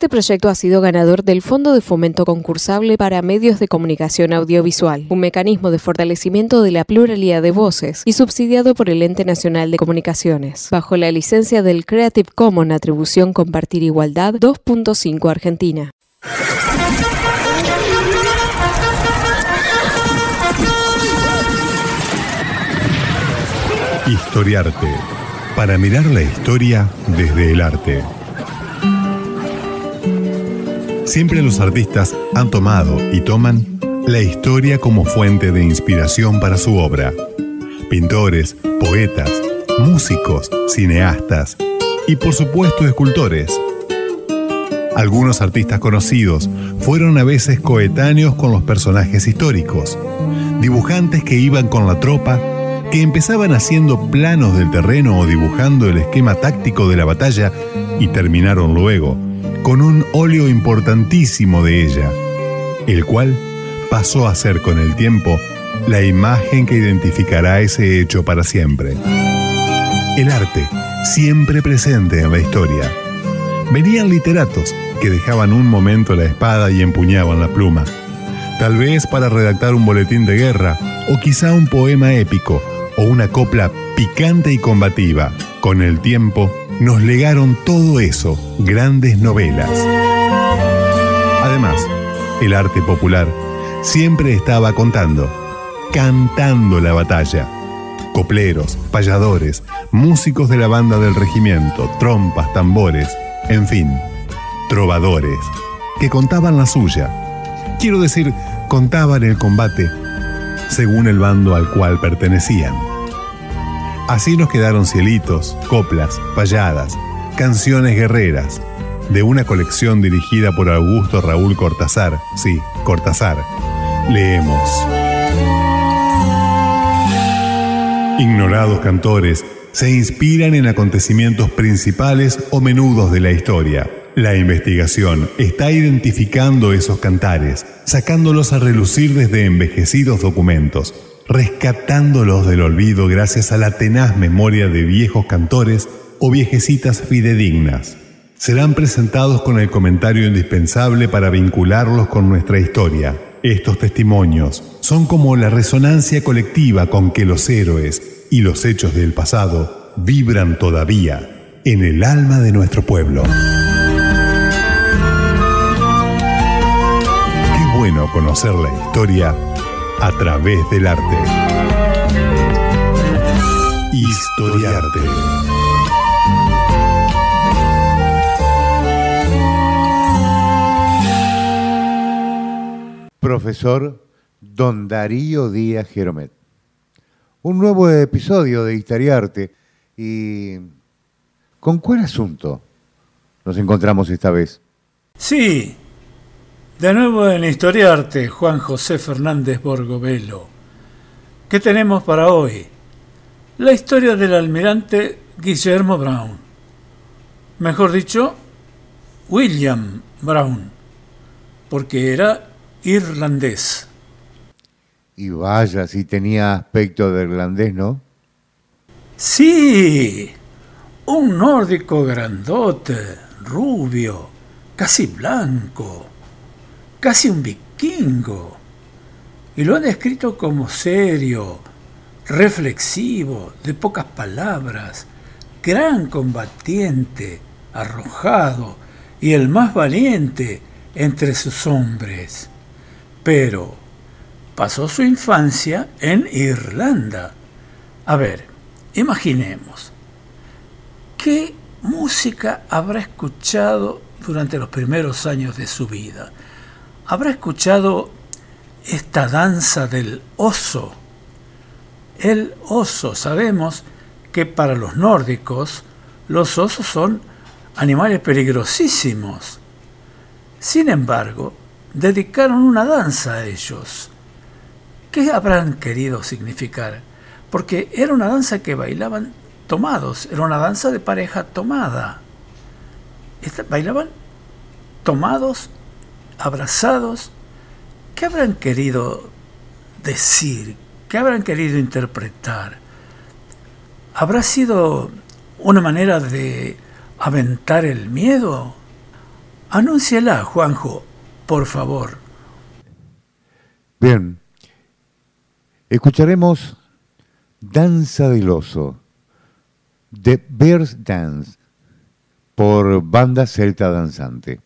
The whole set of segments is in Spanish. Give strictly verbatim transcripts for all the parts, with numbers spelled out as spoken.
Este proyecto ha sido ganador del Fondo de Fomento Concursable para Medios de Comunicación Audiovisual, un mecanismo de fortalecimiento de la pluralidad de voces y subsidiado por el Ente Nacional de Comunicaciones, bajo la licencia del Creative Commons Atribución Compartir Igualdad dos punto cinco Argentina. Historiarte, para mirar la historia desde el arte. Siempre los artistas han tomado y toman la historia como fuente de inspiración para su obra. Pintores, poetas, músicos, cineastas y por supuesto escultores. Algunos artistas conocidos fueron a veces coetáneos con los personajes históricos, dibujantes que iban con la tropa, que empezaban haciendo planos del terreno o dibujando el esquema táctico de la batalla y terminaron luego con un óleo importantísimo de ella, el cual pasó a ser con el tiempo la imagen que identificará ese hecho para siempre. El arte, siempre presente en la historia. Venían literatos que dejaban un momento la espada y empuñaban la pluma, tal vez para redactar un boletín de guerra o quizá un poema épico o una copla picante y combativa. Con el tiempo nos legaron todo eso, grandes novelas. Además, el arte popular siempre estaba contando, cantando la batalla. Copleros, payadores, músicos de la banda del regimiento, trompas, tambores, en fin, trovadores, que contaban la suya. Quiero decir, contaban el combate según el bando al cual pertenecían. Así nos quedaron cielitos, coplas, payadas, canciones guerreras, de una colección dirigida por Augusto Raúl Cortázar. Sí, Cortázar. Leemos. Ignorados cantores se inspiran en acontecimientos principales o menudos de la historia. La investigación está identificando esos cantares, sacándolos a relucir desde envejecidos documentos, rescatándolos del olvido gracias a la tenaz memoria de viejos cantores o viejecitas fidedignas. Serán presentados con el comentario indispensable para vincularlos con nuestra historia. Estos testimonios son como la resonancia colectiva con que los héroes y los hechos del pasado vibran todavía en el alma de nuestro pueblo. Qué bueno conocer la historia a través del arte. Historiarte. Profesor Don Darío Díaz Geromet. Un nuevo episodio de Historiarte. ¿Y con cuál asunto nos encontramos esta vez? Sí, de nuevo en Historiarte, Juan José Fernández Borgovelo. ¿Qué tenemos para hoy? La historia del almirante Guillermo Brown. Mejor dicho, William Brown, porque era irlandés. Y vaya, si tenía aspecto de irlandés, ¿no? Sí, un nórdico grandote, rubio, casi blanco, casi un vikingo. Y lo han descrito como serio, reflexivo, de pocas palabras, gran combatiente, arrojado y el más valiente entre sus hombres. Pero pasó su infancia en Irlanda. A ver, imaginemos, ¿qué música habrá escuchado durante los primeros años de su vida? ¿Habrá escuchado esta danza del oso? El oso, sabemos que para los nórdicos los osos son animales peligrosísimos. Sin embargo, dedicaron una danza a ellos. ¿Qué habrán querido significar? Porque era una danza que bailaban tomados, era una danza de pareja tomada. Esta, bailaban tomados, abrazados. ¿Qué habrán querido decir? ¿Qué habrán querido interpretar? ¿Habrá sido una manera de aventar el miedo? Anúnciala, Juanjo, por favor. Bien. Escucharemos Danza del Oso, The Bear's Dance, por Banda Celta Danzante.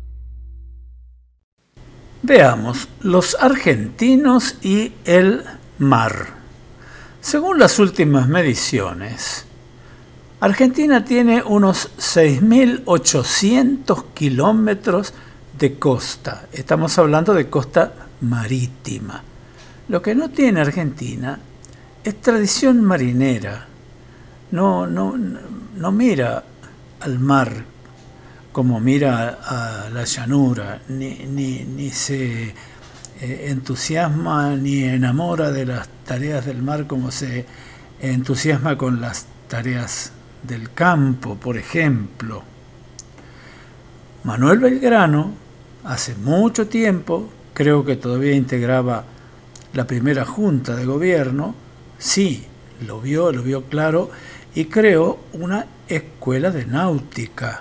Veamos, los argentinos y el mar. Según las últimas mediciones, Argentina tiene unos seis mil ochocientos kilómetros de costa. Estamos hablando de costa marítima. Lo que no tiene Argentina es tradición marinera. No, no, no mira al mar como mira a la llanura, ni, ni, ni se eh, entusiasma ni enamora de las tareas del mar como se entusiasma con las tareas del campo, por ejemplo. Manuel Belgrano, hace mucho tiempo, creo que todavía integraba la primera junta de gobierno, sí, lo vio, lo vio claro, y creó una escuela de náutica.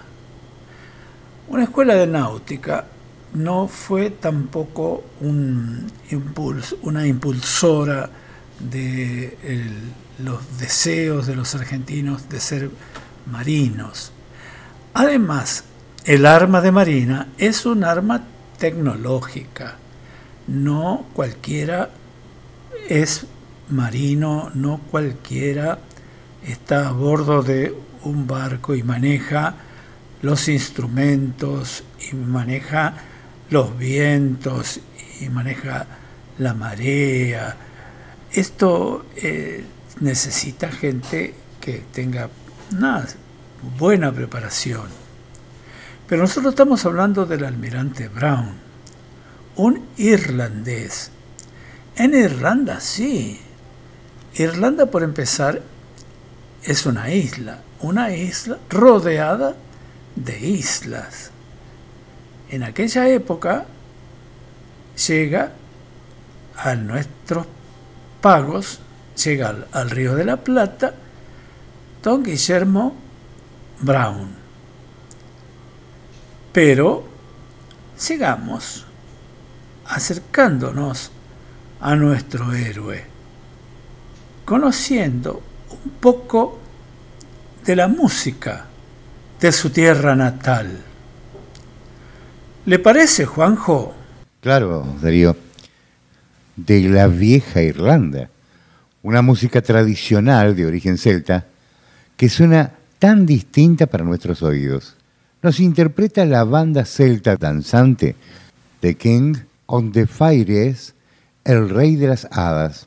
Una escuela de náutica no fue tampoco un impulso, una impulsora de el, los deseos de los argentinos de ser marinos. Además, el arma de marina es un arma tecnológica. No cualquiera es marino, no cualquiera está a bordo de un barco y maneja los instrumentos y maneja los vientos y maneja la marea. Esto eh, necesita gente que tenga una buena preparación. Pero nosotros estamos hablando del almirante Brown, un irlandés. En Irlanda, sí. Irlanda, por empezar, es una isla, una isla rodeada de islas. En aquella época llega a nuestros pagos, llega al, al Río de la Plata, don Guillermo Brown. Pero sigamos acercándonos a nuestro héroe, conociendo un poco de la música de su tierra natal. ¿Le parece, Juanjo? Claro, Darío. De la vieja Irlanda, una música tradicional de origen celta que suena tan distinta para nuestros oídos. Nos interpreta la banda celta danzante The King on the Fairies, el rey de las hadas.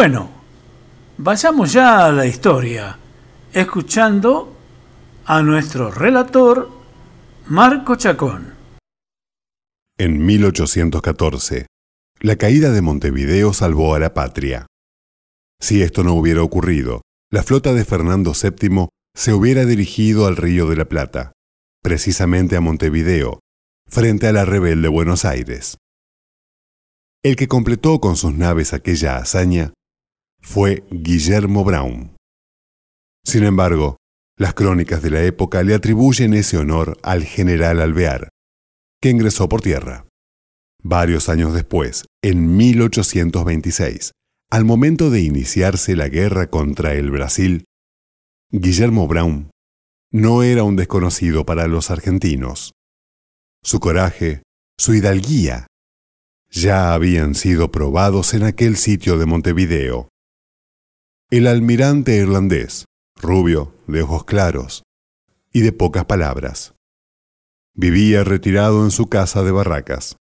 Bueno, vayamos ya a la historia, escuchando a nuestro relator Marco Chacón. En mil ochocientos catorce, la caída de Montevideo salvó a la patria. Si esto no hubiera ocurrido, la flota de Fernando séptimo se hubiera dirigido al Río de la Plata, precisamente a Montevideo, frente a la rebelde Buenos Aires. El que completó con sus naves aquella hazaña fue Guillermo Brown. Sin embargo, las crónicas de la época le atribuyen ese honor al general Alvear, que ingresó por tierra. Varios años después, en mil ochocientos veintiséis, al momento de iniciarse la guerra contra el Brasil, Guillermo Brown no era un desconocido para los argentinos. Su coraje, su hidalguía, ya habían sido probados en aquel sitio de Montevideo. El almirante irlandés, rubio, de ojos claros y de pocas palabras, vivía retirado en su casa de barracas.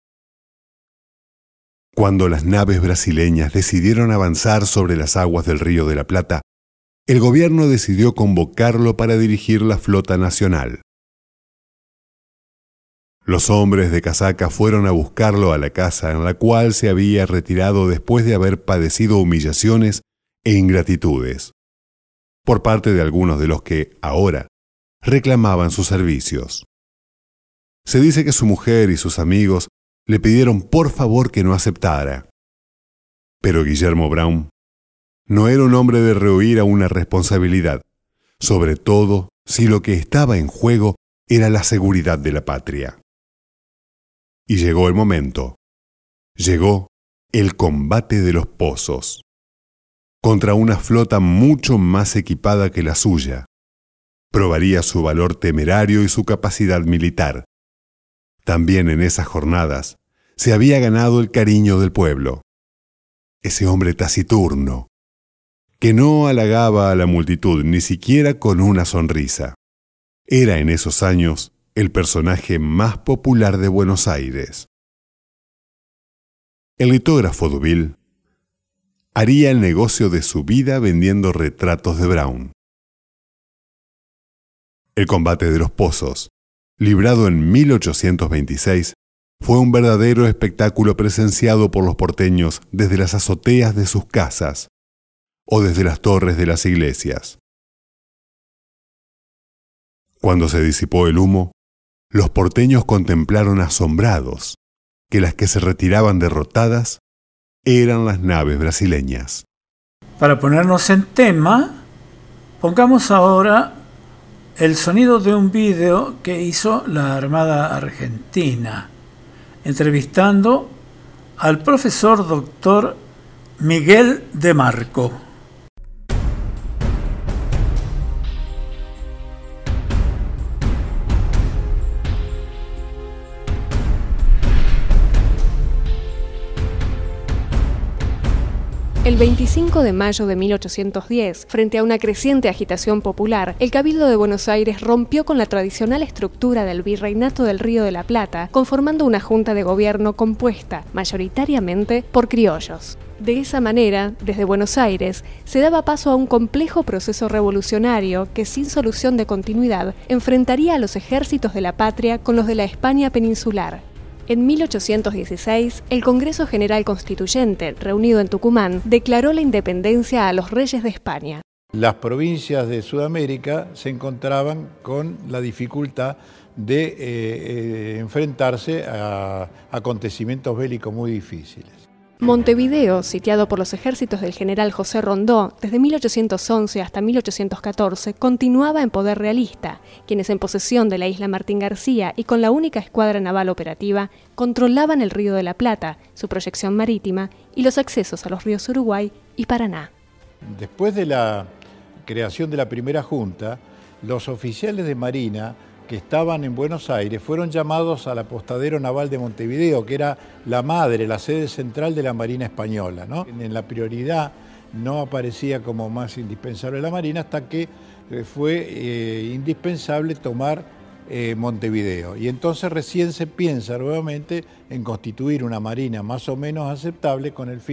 Cuando las naves brasileñas decidieron avanzar sobre las aguas del Río de la Plata, el gobierno decidió convocarlo para dirigir la flota nacional. Los hombres de casaca fueron a buscarlo a la casa en la cual se había retirado después de haber padecido humillaciones e ingratitudes por parte de algunos de los que, ahora, reclamaban sus servicios. Se dice que su mujer y sus amigos le pidieron por favor que no aceptara. Pero Guillermo Brown no era un hombre de rehuir a una responsabilidad, sobre todo si lo que estaba en juego era la seguridad de la patria. Y llegó el momento. Llegó el combate de los pozos, contra una flota mucho más equipada que la suya. Probaría su valor temerario y su capacidad militar. También en esas jornadas se había ganado el cariño del pueblo. Ese hombre taciturno, que no halagaba a la multitud ni siquiera con una sonrisa. Era en esos años el personaje más popular de Buenos Aires. El litógrafo Duville haría el negocio de su vida vendiendo retratos de Brown. El combate de los pozos, librado en mil ochocientos veintiséis, fue un verdadero espectáculo presenciado por los porteños desde las azoteas de sus casas o desde las torres de las iglesias. Cuando se disipó el humo, los porteños contemplaron asombrados que las que se retiraban derrotadas eran las naves brasileñas. Para ponernos en tema, pongamos ahora el sonido de un vídeo que hizo la Armada Argentina, entrevistando al profesor doctor Miguel de Marco. El veinticinco de mayo de mil ochocientos diez, frente a una creciente agitación popular, el Cabildo de Buenos Aires rompió con la tradicional estructura del Virreinato del Río de la Plata, conformando una junta de gobierno compuesta, mayoritariamente, por criollos. De esa manera, desde Buenos Aires, se daba paso a un complejo proceso revolucionario que, sin solución de continuidad, enfrentaría a los ejércitos de la patria con los de la España peninsular. En mil ochocientos dieciséis, el Congreso General Constituyente, reunido en Tucumán, declaró la independencia a los reyes de España. Las provincias de Sudamérica se encontraban con la dificultad de eh, eh, enfrentarse a acontecimientos bélicos muy difíciles. Montevideo, sitiado por los ejércitos del general José Rondó desde mil ochocientos once hasta mil ochocientos catorce, continuaba en poder realista, quienes en posesión de la isla Martín García y con la única escuadra naval operativa, controlaban el Río de la Plata, su proyección marítima y los accesos a los ríos Uruguay y Paraná. Después de la creación de la primera junta, los oficiales de Marina que estaban en Buenos Aires fueron llamados al apostadero naval de Montevideo, que era la madre, la sede central de la Marina Española, ¿no? En la prioridad no aparecía como más indispensable la Marina hasta que fue eh, indispensable tomar eh, Montevideo. Y entonces recién se piensa nuevamente en constituir una Marina más o menos aceptable con el fin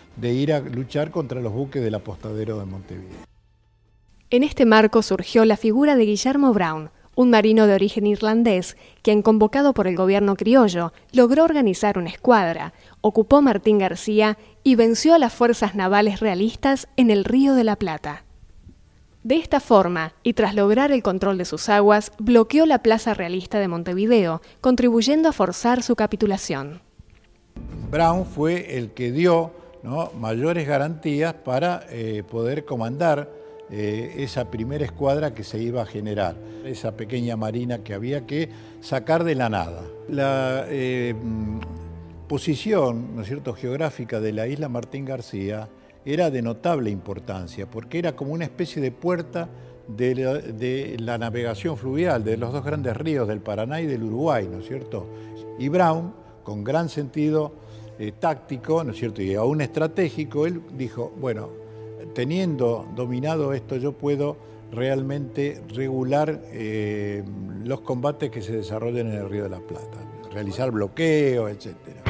de ir a luchar contra los buques del apostadero de Montevideo. En este marco surgió la figura de Guillermo Brown, un marino de origen irlandés, quien, convocado por el gobierno criollo, logró organizar una escuadra, ocupó Martín García y venció a las fuerzas navales realistas en el Río de la Plata. De esta forma, y tras lograr el control de sus aguas, bloqueó la plaza realista de Montevideo, contribuyendo a forzar su capitulación. Brown fue el que dio, ¿no?, mayores garantías para eh, poder comandar eh, esa primera escuadra que se iba a generar, esa pequeña marina que había que sacar de la nada. La eh, posición, ¿no es cierto?, geográfica de la isla Martín García era de notable importancia, porque era como una especie de puerta de la, de la navegación fluvial de los dos grandes ríos, del Paraná y del Uruguay, ¿no es cierto? Y Brown, con gran sentido eh, táctico, ¿no es cierto?, y aún estratégico, él dijo, bueno, teniendo dominado esto, yo puedo realmente regular eh, los combates que se desarrollan en el Río de la Plata, realizar bloqueos, etcétera.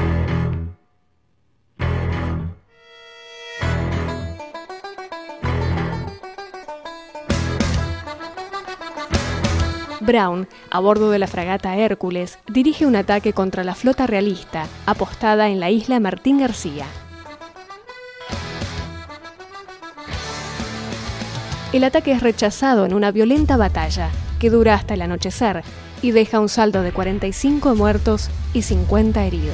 Brown, a bordo de la fragata Hércules, dirige un ataque contra la flota realista, apostada en la isla Martín García. El ataque es rechazado en una violenta batalla, que dura hasta el anochecer, y deja un saldo de cuarenta y cinco muertos y cincuenta heridos.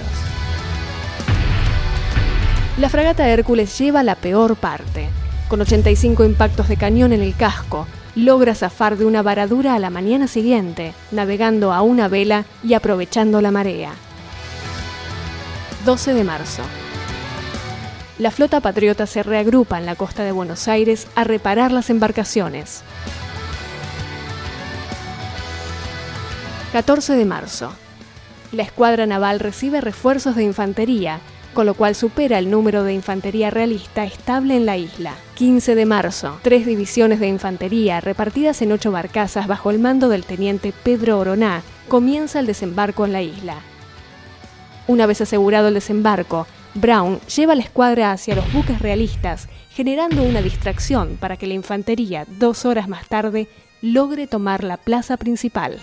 La fragata Hércules lleva la peor parte. Con ochenta y cinco impactos de cañón en el casco, logra zafar de una varadura a la mañana siguiente, navegando a una vela y aprovechando la marea. doce de marzo. La flota patriota se reagrupa en la costa de Buenos Aires a reparar las embarcaciones. catorce de marzo. La escuadra naval recibe refuerzos de infantería, con lo cual supera el número de infantería realista estable en la isla. quince de marzo. Tres divisiones de infantería, repartidas en ocho barcazas bajo el mando del teniente Pedro Oroná, comienza el desembarco en la isla. Una vez asegurado el desembarco, Brown lleva la escuadra hacia los buques realistas, generando una distracción para que la infantería, dos horas más tarde, logre tomar la plaza principal.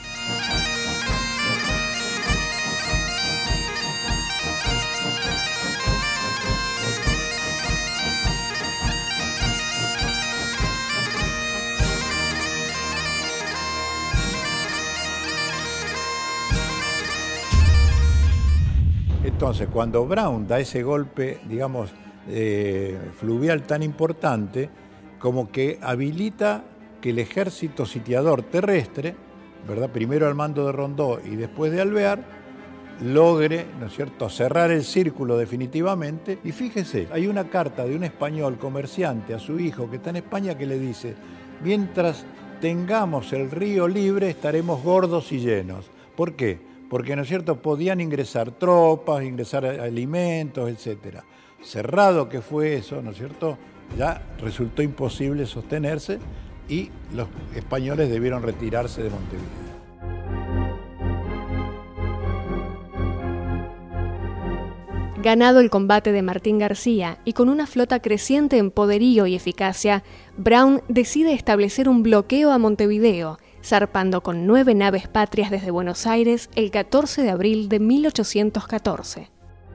Entonces, cuando Brown da ese golpe, digamos, eh, fluvial tan importante, como que habilita que el ejército sitiador terrestre, ¿verdad?, primero al mando de Rondó y después de Alvear, logre, ¿no es cierto?, cerrar el círculo definitivamente. Y fíjese, hay una carta de un español comerciante a su hijo que está en España que le dice: mientras tengamos el río libre estaremos gordos y llenos. ¿Por qué? Porque, ¿no es cierto?, podían ingresar tropas, ingresar alimentos, etcétera. Cerrado que fue eso, ¿no es cierto?, ya resultó imposible sostenerse y los españoles debieron retirarse de Montevideo. Ganado el combate de Martín García y con una flota creciente en poderío y eficacia, Brown decide establecer un bloqueo a Montevideo, zarpando con nueve naves patrias desde Buenos Aires el catorce de abril de mil ochocientos catorce.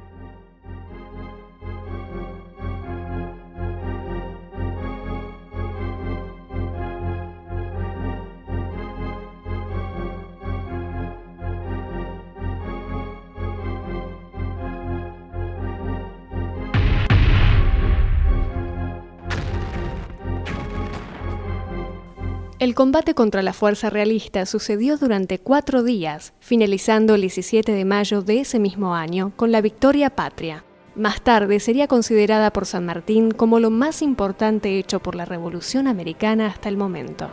El combate contra la fuerza realista sucedió durante cuatro días, finalizando el diecisiete de mayo de ese mismo año con la victoria patria. Más tarde sería considerada por San Martín como lo más importante hecho por la Revolución Americana hasta el momento.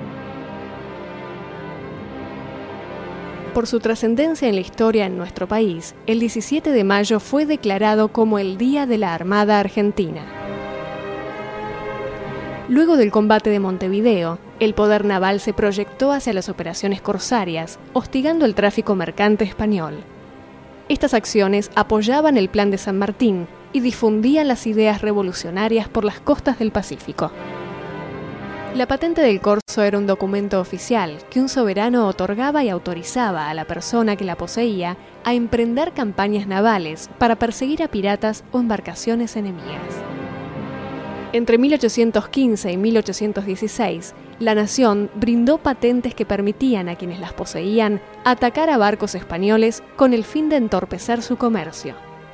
Por su trascendencia en la historia en nuestro país, el diecisiete de mayo fue declarado como el Día de la Armada Argentina. Luego del combate de Montevideo, el poder naval se proyectó hacia las operaciones corsarias, hostigando el tráfico mercante español. Estas acciones apoyaban el plan de San Martín, y difundían las ideas revolucionarias por las costas del Pacífico. La patente del corso era un documento oficial que un soberano otorgaba y autorizaba a la persona que la poseía a emprender campañas navales para perseguir a piratas o embarcaciones enemigas. Entre mil ochocientos quince y mil ochocientos dieciséis, la nación brindó patentes que permitían a quienes las poseían atacar a barcos españoles con el fin de entorpecer su comercio.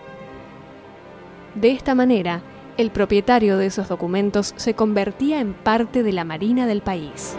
De esta manera, el propietario de esos documentos se convertía en parte de la marina del país.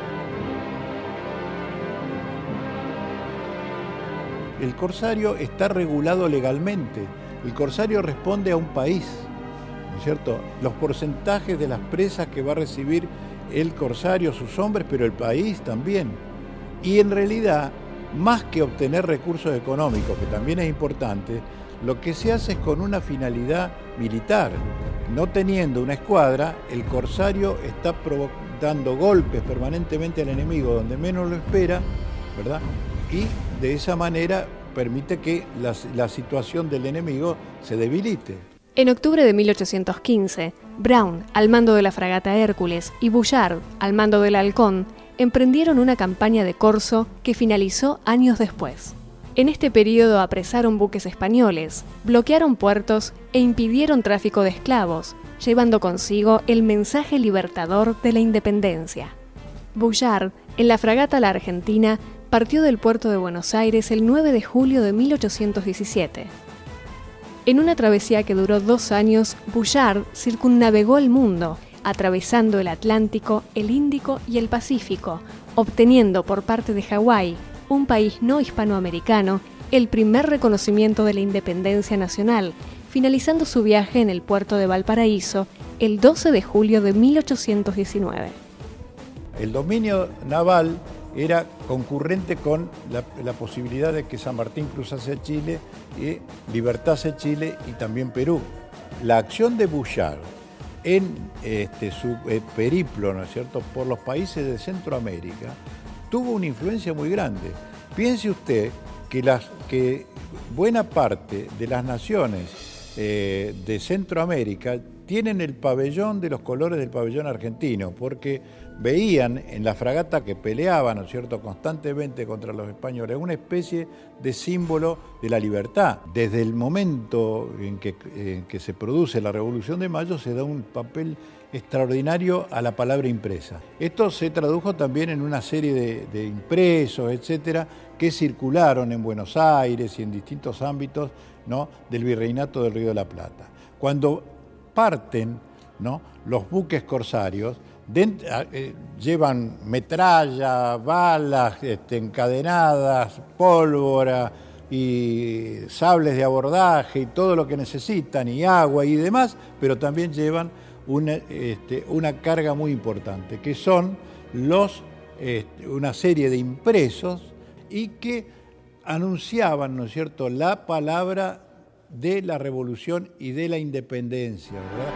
El corsario está regulado legalmente. El corsario responde a un país, ¿no es cierto? Los porcentajes de las presas que va a recibir el corsario, sus hombres, pero el país también. Y en realidad, más que obtener recursos económicos, que también es importante, lo que se hace es con una finalidad militar. No teniendo una escuadra, el corsario está dando golpes permanentemente al enemigo donde menos lo espera, ¿verdad? Y de esa manera permite que la, la situación del enemigo se debilite. En octubre de mil ochocientos quince, Brown, al mando de la fragata Hércules, y Bouchard, al mando del Halcón, emprendieron una campaña de corso que finalizó años después. En este periodo apresaron buques españoles, bloquearon puertos e impidieron tráfico de esclavos, llevando consigo el mensaje libertador de la independencia. Bouchard, en la fragata La Argentina, partió del puerto de Buenos Aires el nueve de julio de mil ochocientos diecisiete. En una travesía que duró dos años, Bouchard circunnavegó el mundo, atravesando el Atlántico, el Índico y el Pacífico, obteniendo por parte de Hawái, un país no hispanoamericano, el primer reconocimiento de la independencia nacional, finalizando su viaje en el puerto de Valparaíso el doce de julio de mil ochocientos diecinueve. El dominio naval era concurrente con la, la posibilidad de que San Martín cruzase Chile y libertase Chile y también Perú. La acción de Bouchard en este, su eh, periplo, ¿no es cierto?, por los países de Centroamérica, tuvo una influencia muy grande. Piense usted que, las, que buena parte de las naciones eh, de Centroamérica tienen el pabellón de los colores del pabellón argentino, porque veían en la fragata que peleaba, ¿no es cierto?, constantemente contra los españoles, una especie de símbolo de la libertad. Desde el momento en que, en que se produce la Revolución de Mayo se da un papel extraordinario a la palabra impresa. Esto se tradujo también en una serie de, de impresos, etcétera, que circularon en Buenos Aires y en distintos ámbitos, ¿no?, del Virreinato del Río de la Plata. Cuando parten, ¿no?, los buques corsarios, de, eh, llevan metralla, balas este, encadenadas, pólvora y sables de abordaje y todo lo que necesitan, y agua y demás, pero también llevan Una, este, una carga muy importante, que son los, este, una serie de impresos y que anunciaban, ¿no es cierto?, la palabra de la revolución y de la independencia, ¿verdad?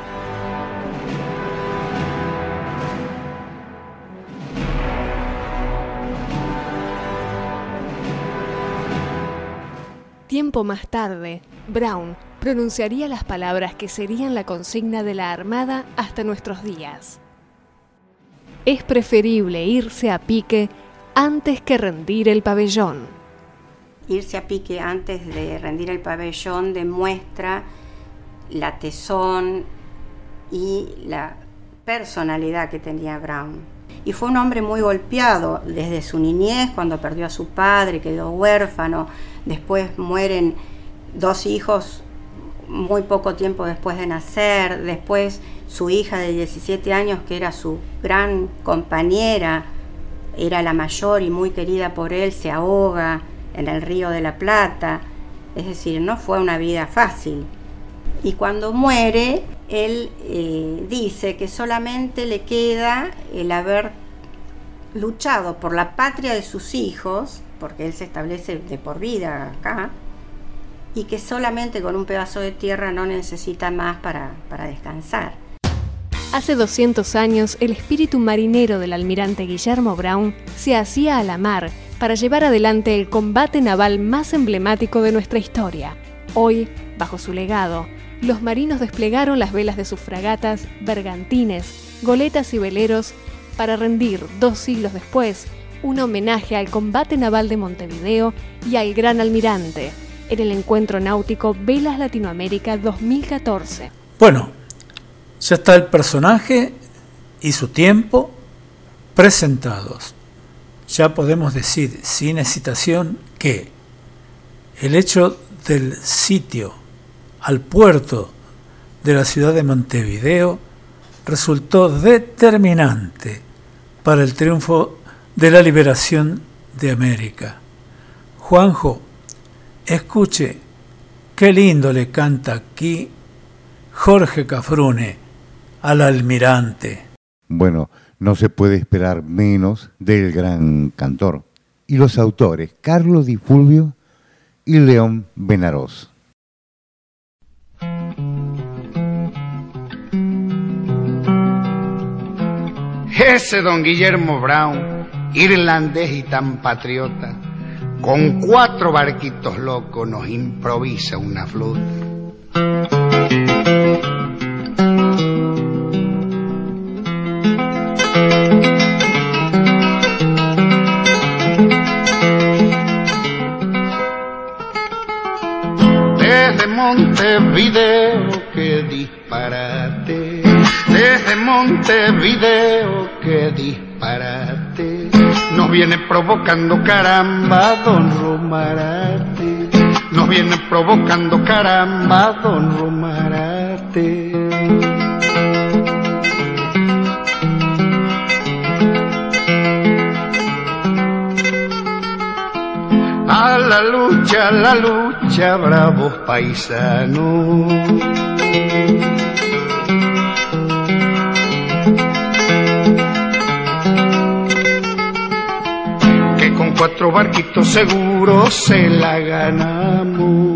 Tiempo más tarde, Brown pronunciaría las palabras que serían la consigna de la Armada hasta nuestros días. Es preferible irse a pique antes que rendir el pabellón. Irse a pique antes de rendir el pabellón demuestra la tesón y la personalidad que tenía Brown. Y fue un hombre muy golpeado desde su niñez, cuando perdió a su padre, quedó huérfano. Después mueren dos hijos muy poco tiempo después de nacer. Después su hija de diecisiete años, que era su gran compañera, era la mayor y muy querida por él, se ahoga en el Río de la Plata. Es decir, no fue una vida fácil. Y cuando muere, él eh, dice que solamente le queda el haber luchado por la patria de sus hijos, porque él se establece de por vida acá, y que solamente con un pedazo de tierra no necesita más para, para descansar. Hace doscientos años, el espíritu marinero del almirante Guillermo Brown se hacía a la mar para llevar adelante el combate naval más emblemático de nuestra historia. Hoy, bajo su legado, los marinos desplegaron las velas de sus fragatas, bergantines, goletas y veleros para rendir, dos siglos después, un homenaje al combate naval de Montevideo y al Gran Almirante en el encuentro náutico Velas Latinoamérica dos mil catorce. Bueno, ya está el personaje y su tiempo presentados. Ya podemos decir sin hesitación que el hecho del sitio al puerto de la ciudad de Montevideo resultó determinante para el triunfo de la liberación de América. Juanjo, escuche qué lindo le canta aquí Jorge Cafrune al almirante. Bueno, no se puede esperar menos del gran cantor. Y los autores, Carlos Di Fulvio y León Benarós. Ese don Guillermo Brown, irlandés y tan patriota, con cuatro barquitos locos nos improvisa una flauta. Desde Montevideo, qué disparate. Desde Montevideo, qué disparate. Nos viene provocando caramba don Romarate. Nos viene provocando caramba don Romarate. A la lucha, a la lucha, bravos paisanos. Que con cuatro barquitos seguros se la ganamos.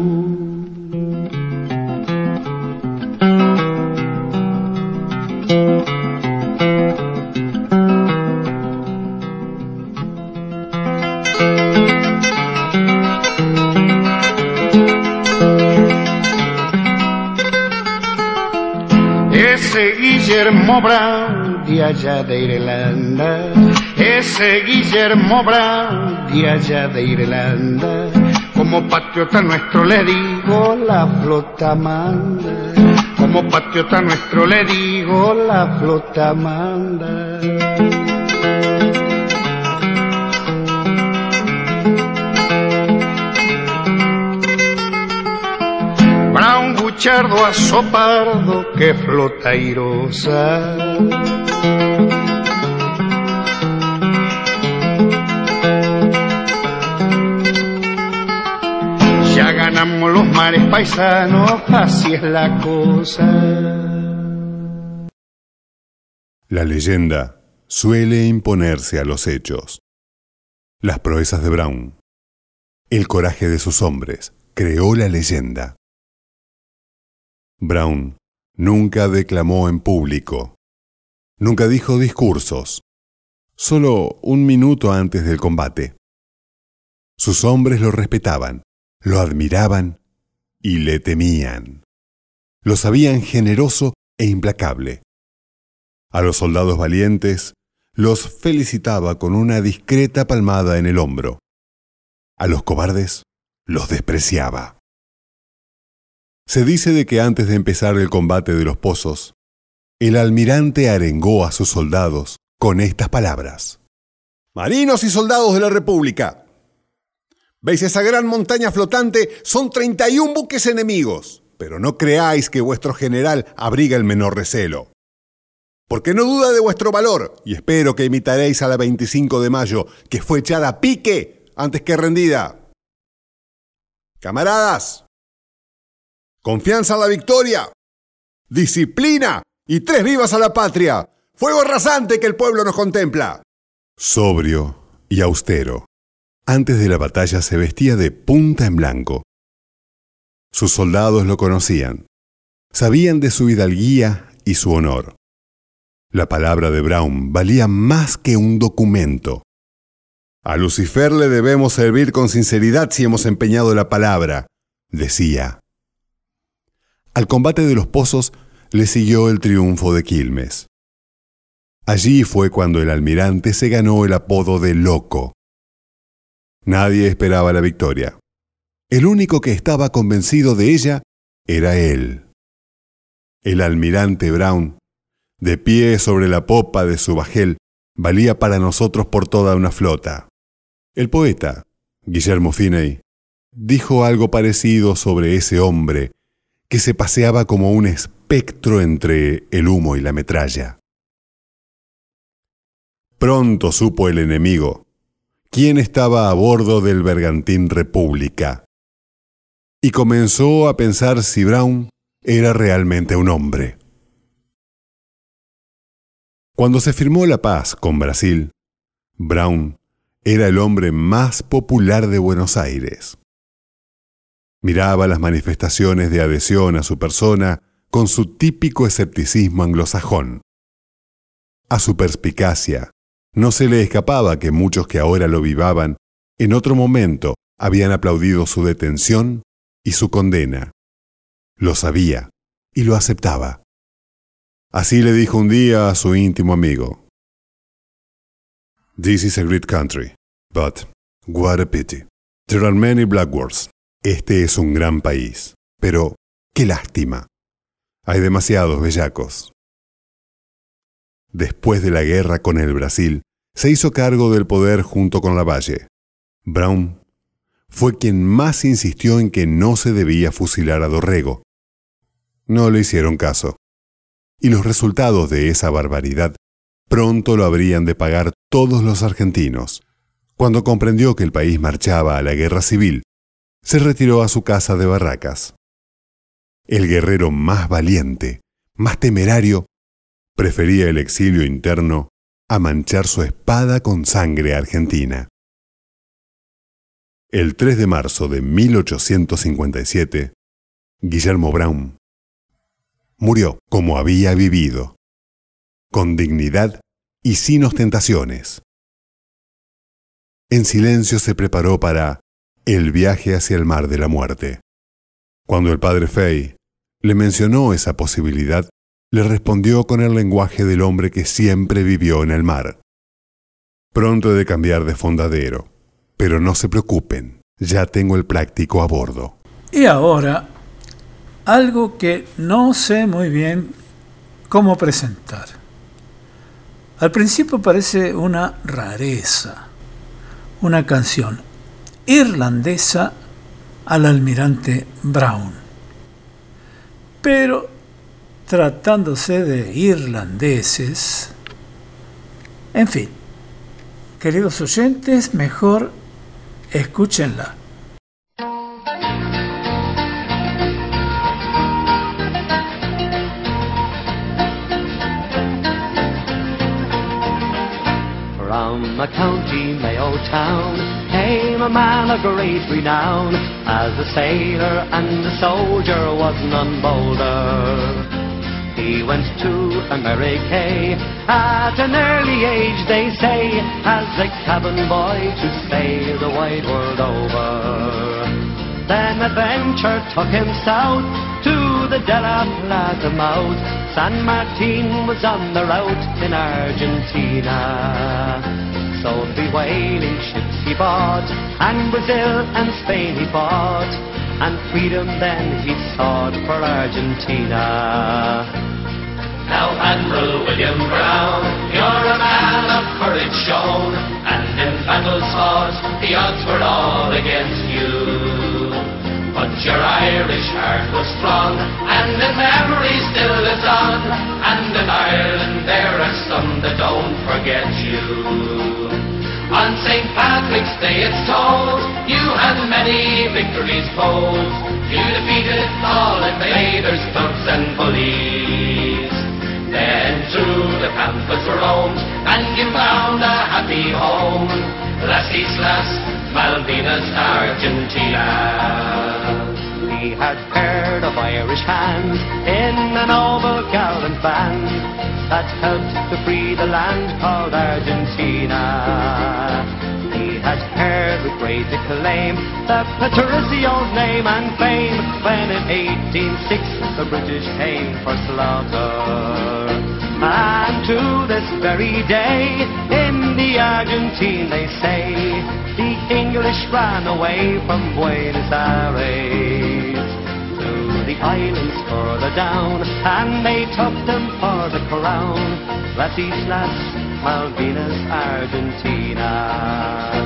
Ese Guillermo Brown de allá de Irlanda, ese Guillermo Brown de allá de Irlanda, como patriota nuestro le digo la flota manda, como patriota nuestro le digo la flota manda. Brown, Buchardo, Azopardo, que flota airosa. Ya ganamos los mares paisanos, así es la cosa. La leyenda suele imponerse a los hechos. Las proezas de Brown, el coraje de sus hombres, creó la leyenda. Brown nunca declamó en público, nunca dijo discursos, solo un minuto antes del combate. Sus hombres lo respetaban, lo admiraban y le temían. Lo sabían generoso e implacable. A los soldados valientes los felicitaba con una discreta palmada en el hombro. A los cobardes los despreciaba. Se dice de que antes de empezar el combate de los pozos, el almirante arengó a sus soldados con estas palabras: «Marinos y soldados de la República, ¿veis esa gran montaña flotante? Son treinta y un buques enemigos, pero no creáis que vuestro general abriga el menor recelo. Porque no duda de vuestro valor, y espero que imitaréis a la veinticinco de mayo, que fue echada a pique antes que rendida. Camaradas, confianza a la victoria, disciplina y tres vivas a la patria, fuego rasante que el pueblo nos contempla». Sobrio y austero, antes de la batalla se vestía de punta en blanco. Sus soldados lo conocían, sabían de su hidalguía y su honor. La palabra de Brown valía más que un documento. A Lucifer le debemos servir con sinceridad si hemos empeñado la palabra, decía. Al combate de los pozos le siguió el triunfo de Quilmes. Allí fue cuando el almirante se ganó el apodo de Loco. Nadie esperaba la victoria. El único que estaba convencido de ella era él. El almirante Brown, de pie sobre la popa de su bajel, valía para nosotros por toda una flota. El poeta, Guillermo Finney, dijo algo parecido sobre ese hombre que se paseaba como un espectro entre el humo y la metralla. Pronto supo el enemigo quién estaba a bordo del bergantín República y comenzó a pensar si Brown era realmente un hombre. Cuando se firmó la paz con Brasil, Brown era el hombre más popular de Buenos Aires. Miraba las manifestaciones de adhesión a su persona con su típico escepticismo anglosajón. A su perspicacia no se le escapaba que muchos que ahora lo vivaban, en otro momento habían aplaudido su detención y su condena. Lo sabía y lo aceptaba. Así le dijo un día a su íntimo amigo: "This is a great country, but what a pity. There are many blackguards. Este es un gran país, pero qué lástima. Hay demasiados bellacos". Después de la guerra con el Brasil, se hizo cargo del poder junto con Lavalle. Brown fue quien más insistió en que no se debía fusilar a Dorrego. No le hicieron caso. Y los resultados de esa barbaridad pronto lo habrían de pagar todos los argentinos. Cuando comprendió que el país marchaba a la guerra civil, se retiró a su casa de Barracas. El guerrero más valiente, más temerario, prefería el exilio interno a manchar su espada con sangre argentina. El tres de marzo de mil ochocientos cincuenta y siete, Guillermo Brown murió como había vivido, con dignidad y sin ostentaciones. En silencio se preparó para el viaje hacia el mar de la muerte. Cuando el padre Fey le mencionó esa posibilidad, le respondió con el lenguaje del hombre que siempre vivió en el mar: "Pronto he de cambiar de fondadero, pero no se preocupen, ya tengo el práctico a bordo". Y ahora, algo que no sé muy bien cómo presentar. Al principio parece una rareza, una canción irlandesa al almirante Brown. Pero tratándose de irlandeses, en fin, queridos oyentes, mejor escúchenla. From a county Mayo town came a man of great renown. As a sailor and a soldier was none bolder. He went to America at an early age, they say, as a cabin boy to sail the wide world over. Then adventure took him south to the De La Plata mouth. San Martin was on the route in Argentina. So three whaling ships he bought, and Brazil and Spain he fought, and freedom then he sought for Argentina. Now Admiral William Brown, you're a man of courage shown, and in battles fought, the odds were all against you. But your Irish heart was strong, and in memory still lives on, and in Ireland there are some that don't forget you. On Saint Patrick's Day it's told, you had many victories bold. You defeated all invaders, thugs and bullies. Then through the pampas roamed, and you found a happy home, Las Islas Malvinas, Argentina. He had heard of Irish hands in a noble gallant band that helped to free the land called Argentina. He he had heard with great acclaim the Patricio's name and fame when in eighteen oh six the British came for slaughter. And to this very day in the Argentine they say the English ran away from Buenos Aires to the islands further down, and they took them for the crown, Las Islas Malvinas, Argentina.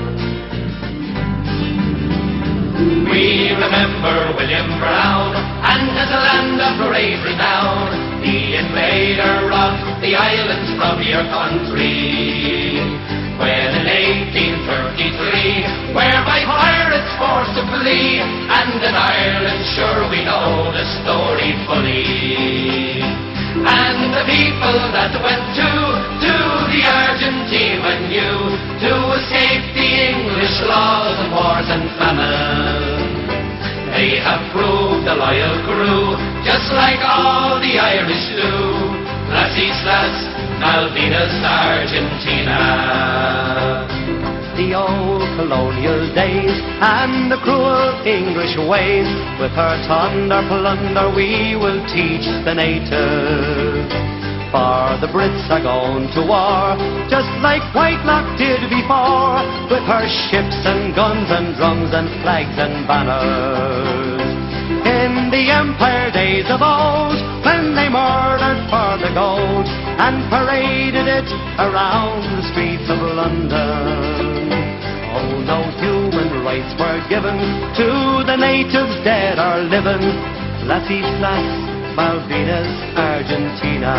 We remember William Brown and as a land of great renown, the invader of the islands from your country. When in eighteen thirty-three, where by pirates forced to flee, and in Ireland sure we know the story fully. And the people that went to, to the Argentine when new, to escape the English laws and wars and famine. They have proved a loyal crew, just like all the Irish do. Las Islas Malvinas, Argentina. The old colonial days and the cruel English ways, with her thunder plunder we will teach the natives. For the Brits are going to war, just like Whitelock did before, with her ships and guns and drums and flags and banners. In the Empire days of old, when they murdered for the gold and paraded it around the streets of London. Oh, no human rights were given to the natives dead or living. Las Islas Malvinas, Argentina.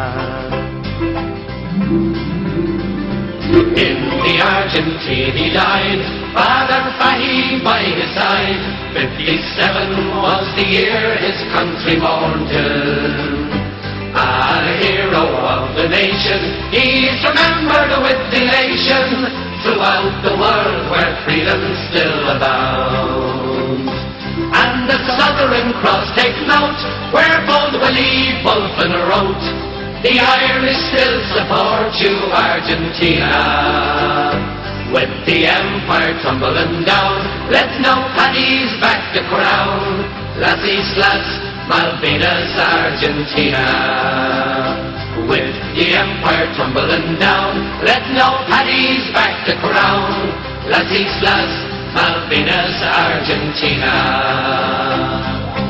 In the Argentine he died, Father Fahy by his side. Fifty-seven was the year his country mourned him. A hero of the nation, he's remembered with elation throughout the world where freedom still abounds. And the Southern Cross take note, where bold Willie Bulfin wrote, the Irish still support you, Argentina. With the empire tumbling down, let no Paddy's back the crown. Las Islas Malvinas, Argentina. With the empire tumbling down, let no Paddy's back the crown. Las Islas Malvinas, Argentina.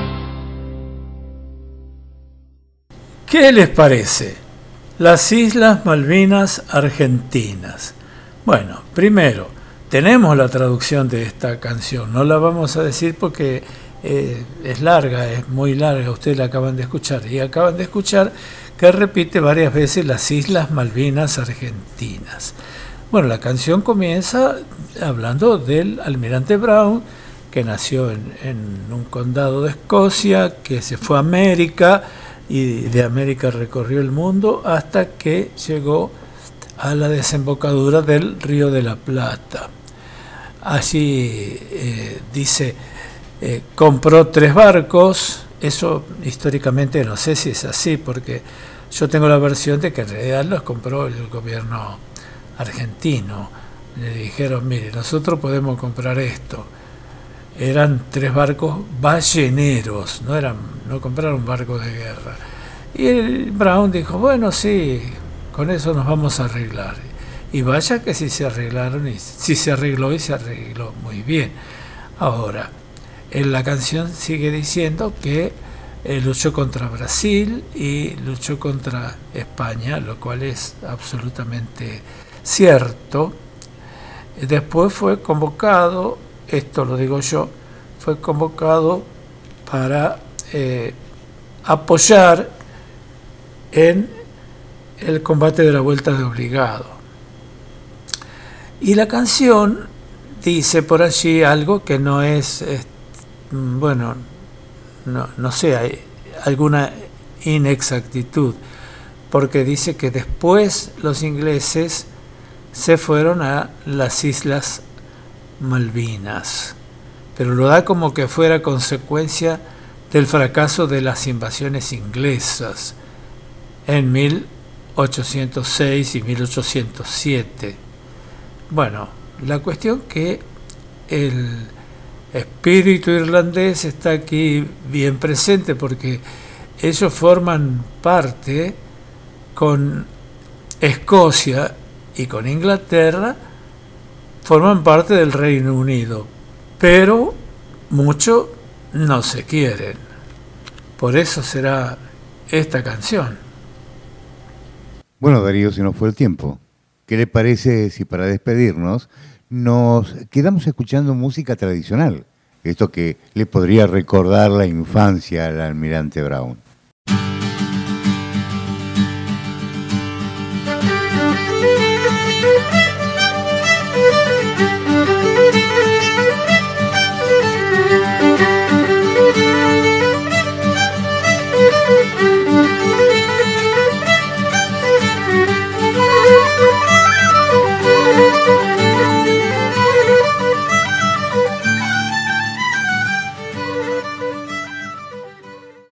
¿Qué les parece? Las Islas Malvinas Argentinas. Bueno, primero, tenemos la traducción de esta canción. No la vamos a decir porque eh, es larga, es muy larga. Ustedes la acaban de escuchar. Y acaban de escuchar que repite varias veces las Islas Malvinas Argentinas. Bueno, la canción comienza hablando del almirante Brown, que nació en, en un condado de Escocia, que se fue a América y de América recorrió el mundo hasta que llegó a la desembocadura del Río de la Plata. Allí eh, dice, eh, compró tres barcos. Eso históricamente no sé si es así, porque yo tengo la versión de que en realidad los compró el gobierno argentino. Le dijeron, mire, nosotros podemos comprar esto. Eran tres barcos balleneros, no eran, no compraron barcos de guerra. Y el Brown dijo, bueno, sí, con eso nos vamos a arreglar. Y vaya que sí se arreglaron, y sí se arregló y se arregló muy bien. Ahora, en la canción sigue diciendo que eh, luchó contra Brasil y luchó contra España, lo cual es absolutamente cierto. Después fue convocado, esto lo digo yo, fue convocado para eh, apoyar en el combate de la Vuelta de Obligado. Y la canción dice por allí algo que no es, es bueno, no, no sé, hay alguna inexactitud, porque dice que después los ingleses se fueron a las Islas Malvinas, pero lo da como que fuera consecuencia del fracaso de las invasiones inglesas en mil ochocientos seis y mil ochocientos siete. Bueno, La cuestión que el espíritu irlandés está aquí bien presente porque ellos forman parte con Escocia y con Inglaterra, forman parte del Reino Unido, pero mucho no se quieren. Por eso será esta canción. Bueno, Darío, se nos fue el tiempo. ¿Qué le parece si para despedirnos nos quedamos escuchando música tradicional? Esto que le podría recordar la infancia al almirante Brown.